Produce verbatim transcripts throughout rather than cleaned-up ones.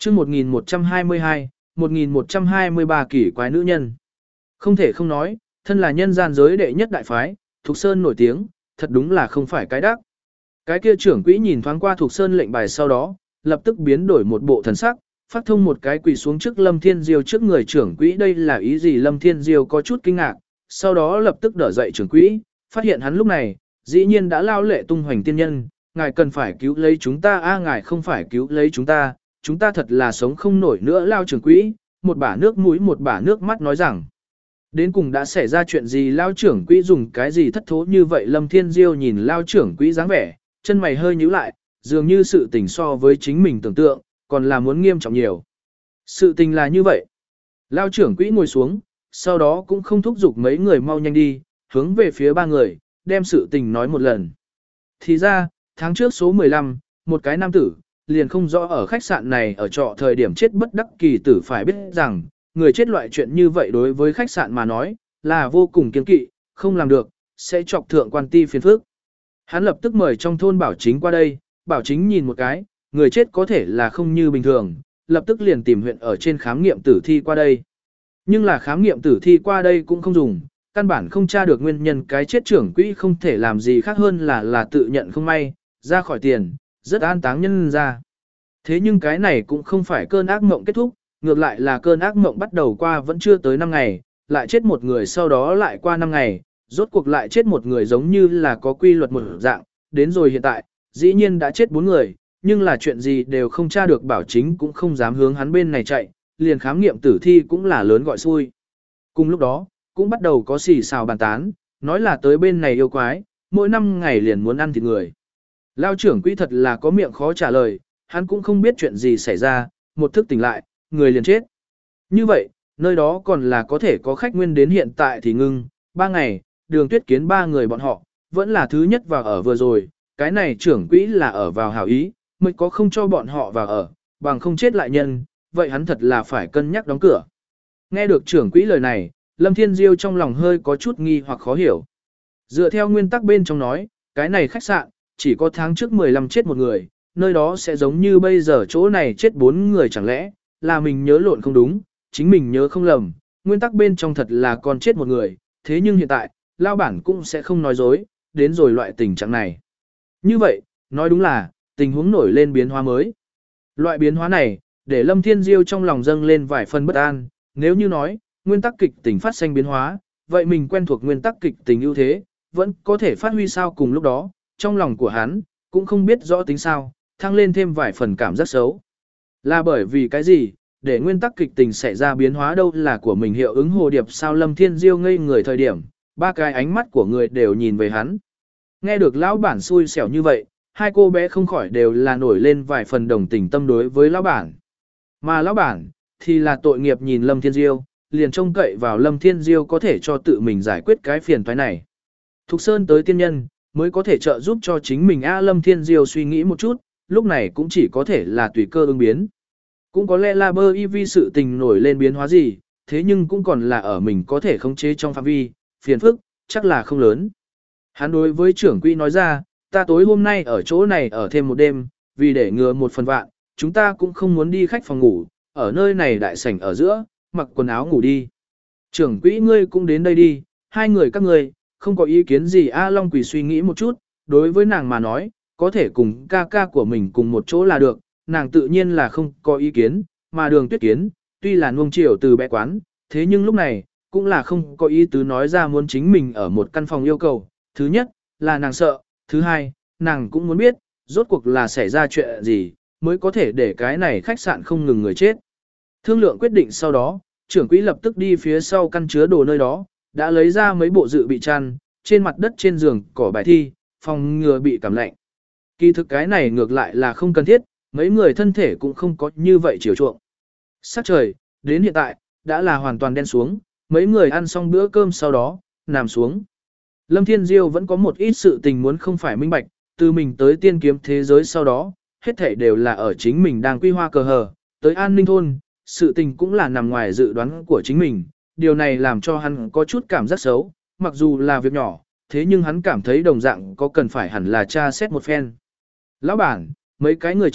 chương một nghìn một trăm hai mươi hai, một nghìn một trăm hai mươi ba kỳ quái nữ nhân. Không thể không nói, thân là nhân gian giới đệ nhất đại phái, Thục Sơn nổi tiếng, thật đúng là không phải cái đắc. Cái kia trưởng quỹ nhìn thoáng qua Thục Sơn lệnh bài sau đó, lập tức biến đổi một bộ thần sắc, phát thông một cái quỳ xuống trước Lâm Thiên Diêu trước người trưởng quỹ. Đây là ý gì? Lâm Thiên Diêu có chút kinh ngạc, sau đó lập tức đỡ dậy trưởng quỹ, phát hiện hắn lúc này, dĩ nhiên đã lao lệ tung hoành tiên nhân, ngài cần phải cứu lấy chúng ta a ngài không phải cứu lấy chúng ta, chúng ta thật là sống không nổi nữa. Lao trưởng quỹ, một bả nước mũi một bả nước mắt nói rằng, đến cùng đã xảy ra chuyện gì? Lao trưởng quỹ dùng cái gì thất thố như vậy? Lâm Thiên Diêu nhìn Lao trưởng quỹ dáng vẻ, chân mày hơi nhíu lại, dường như sự tình so với chính mình tưởng tượng, còn là muốn nghiêm trọng nhiều. Sự tình là như vậy. Lao trưởng quỹ ngồi xuống, sau đó cũng không thúc giục mấy người mau nhanh đi, hướng về phía ba người, đem sự tình nói một lần. Thì ra, tháng trước số mười lăm, một cái nam tử, liền không rõ ở khách sạn này ở trọ thời điểm chết bất đắc kỳ tử. Phải biết rằng, người chết loại chuyện như vậy đối với khách sạn mà nói, là vô cùng kiêng kỵ, không làm được, sẽ chọc thượng quan ti phiền phức. Hắn lập tức mời trong thôn Bảo Chính qua đây, Bảo Chính nhìn một cái, người chết có thể là không như bình thường, lập tức liền tìm huyện ở trên khám nghiệm tử thi qua đây. Nhưng là khám nghiệm tử thi qua đây cũng không dùng, căn bản không tra được nguyên nhân cái chết. Trưởng quỹ không thể làm gì khác hơn là là tự nhận không may, ra khỏi tiền, rất an táng nhân ra. Thế nhưng cái này cũng không phải cơn ác mộng kết thúc, ngược lại là cơn ác mộng bắt đầu qua vẫn chưa tới năm ngày, lại chết một người, sau đó lại qua năm ngày, rốt cuộc lại chết một người, giống như là có quy luật một dạng, đến rồi hiện tại, dĩ nhiên đã chết bốn người, nhưng là chuyện gì đều không tra được. Bảo Chính cũng không dám hướng hắn bên này chạy, liền khám nghiệm tử thi cũng là lớn gọi xui. Cùng lúc đó, cũng bắt đầu có xì xào bàn tán, nói là tới bên này yêu quái, mỗi năm ngày liền muốn ăn thịt người. Lao trưởng quỹ thật là có miệng khó trả lời, hắn cũng không biết chuyện gì xảy ra, một thức tỉnh lại, người liền chết. Như vậy, nơi đó còn là có thể có khách nguyên, đến hiện tại thì ngưng, ba ngày, Đường Tuyết Kiến ba người bọn họ, vẫn là thứ nhất vào ở vừa rồi, cái này trưởng quỹ là ở vào hảo ý, mới có không cho bọn họ vào ở, bằng không chết lại nhân, vậy hắn thật là phải cân nhắc đóng cửa. Nghe được trưởng quỹ lời này, Lâm Thiên Diêu trong lòng hơi có chút nghi hoặc khó hiểu. Dựa theo nguyên tắc bên trong nói, cái này khách sạn, chỉ có tháng trước mười lăm chết một người, nơi đó sẽ giống như bây giờ chỗ này chết bốn người, chẳng lẽ là mình nhớ lộn không đúng, chính mình nhớ không lầm, nguyên tắc bên trong thật là còn chết một người, thế nhưng hiện tại, lao bản cũng sẽ không nói dối, đến rồi loại tình trạng này. Như vậy, nói đúng là, tình huống nổi lên biến hóa mới. Loại biến hóa này, để Lâm Thiên Diêu trong lòng dâng lên vài phần bất an, nếu như nói, nguyên tắc kịch tình phát sinh biến hóa, vậy mình quen thuộc nguyên tắc kịch tình ưu thế, vẫn có thể phát huy sao? Cùng lúc đó, trong lòng của hắn, cũng không biết rõ tính sao, thăng lên thêm vài phần cảm giác xấu. Là bởi vì cái gì, để nguyên tắc kịch tình xảy ra biến hóa? Đâu là của mình hiệu ứng hồ điệp sao? Lâm Thiên Diêu ngây người thời điểm, ba cái ánh mắt của người đều nhìn về hắn. Nghe được lão bản xui xẻo như vậy, hai cô bé không khỏi đều là nổi lên vài phần đồng tình tâm đối với lão bản. Mà lão bản, thì là tội nghiệp nhìn Lâm Thiên Diêu, liền trông cậy vào Lâm Thiên Diêu có thể cho tự mình giải quyết cái phiền toái này. Thục Sơn tới tiên nhân, mới có thể trợ giúp cho chính mình. A Lâm Thiên Diêu suy nghĩ một chút, lúc này cũng chỉ có thể là tùy cơ ứng biến. Cũng có lẽ là bơ y vi sự tình nổi lên biến hóa gì, thế nhưng cũng còn là ở mình có thể khống chế trong phạm vi, phiền phức, chắc là không lớn. Hắn đối với trưởng quỹ nói ra, ta tối hôm nay ở chỗ này ở thêm một đêm, vì để ngừa một phần vạn, chúng ta cũng không muốn đi khách phòng ngủ, ở nơi này đại sảnh ở giữa, mặc quần áo ngủ đi. Trưởng quỹ ngươi cũng đến đây đi, hai người các ngươi, không có ý kiến gì? A Long Quỳ suy nghĩ một chút, đối với nàng mà nói, có thể cùng ca ca của mình cùng một chỗ là được, nàng tự nhiên là không có ý kiến, mà Đường Tuyết Kiến, tuy là nuông chiều từ bé quán, thế nhưng lúc này, cũng là không có ý tứ nói ra muốn chính mình ở một căn phòng yêu cầu. Thứ nhất, là nàng sợ, thứ hai, nàng cũng muốn biết, rốt cuộc là xảy ra chuyện gì, mới có thể để cái này khách sạn không ngừng người chết. Thương lượng quyết định sau đó, trưởng quỹ lập tức đi phía sau căn chứa đồ nơi đó, đã lấy ra mấy bộ dự bị chăn, trên mặt đất trên giường cỏ bài thi, phòng ngừa bị cảm lạnh. Kỳ thực cái này ngược lại là không cần thiết, mấy người thân thể cũng không có như vậy chiều chuộng. Sắc trời, đến hiện tại, đã là hoàn toàn đen xuống, mấy người ăn xong bữa cơm sau đó, nằm xuống. Lâm Thiên Diêu vẫn có một ít sự tình muốn không phải minh bạch, từ mình tới tiên kiếm thế giới sau đó, hết thảy đều là ở chính mình đang quy hoa cờ hờ, tới an ninh thôn, sự tình cũng là nằm ngoài dự đoán của chính mình, điều này làm cho hắn có chút cảm giác xấu, mặc dù là việc nhỏ, thế nhưng hắn cảm thấy đồng dạng có cần phải hẳn là tra xét một phen. Lão bản, mấy cái người chết,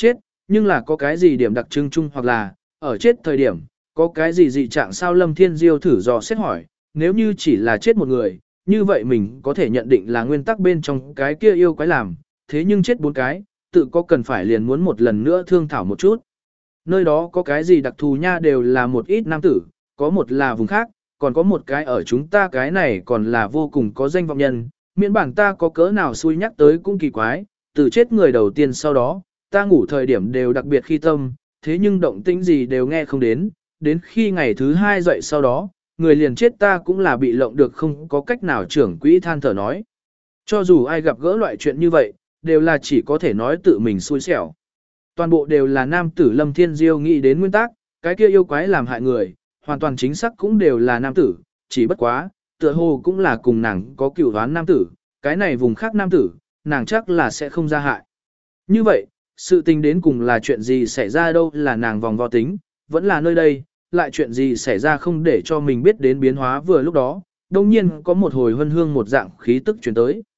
nhưng là có cái gì điểm đặc trưng chung hoặc là, ở chết thời điểm, có cái gì dị trạng sao Lâm Thiên Diêu thử dò xét hỏi, nếu như chỉ là chết một người, như vậy mình có thể nhận định là nguyên tắc bên trong cái kia yêu quái làm, thế nhưng chết bốn cái, tự có cần phải liền muốn một lần nữa thương thảo một chút. Nơi đó có cái gì đặc thù nha đều là một ít nam tử, có một là vùng khác, còn có một cái ở chúng ta cái này còn là vô cùng có danh vọng nhân, miễn bản ta có cỡ nào xui nhắc tới cũng kỳ quái, từ chết người đầu tiên sau đó, ta ngủ thời điểm đều đặc biệt khi tâm, thế nhưng động tĩnh gì đều nghe không đến, đến khi ngày thứ hai dậy sau đó, người liền chết ta cũng là bị lộng được không có cách nào trưởng quỹ than thở nói. Cho dù ai gặp gỡ loại chuyện như vậy, đều là chỉ có thể nói tự mình xui xẻo. Toàn bộ đều là nam tử Lâm Thiên Diêu nghĩ đến nguyên tắc, cái kia yêu quái làm hại người, hoàn toàn chính xác cũng đều là nam tử, chỉ bất quá, tựa hồ cũng là cùng nàng có cựu đoán nam tử, cái này vùng khác nam tử, nàng chắc là sẽ không ra hại. Như vậy, sự tình đến cùng là chuyện gì xảy ra đâu là nàng vòng vo tính, vẫn là nơi đây, lại chuyện gì xảy ra không để cho mình biết đến biến hóa vừa lúc đó, đồng nhiên có một hồi hân hương một dạng khí tức chuyển tới.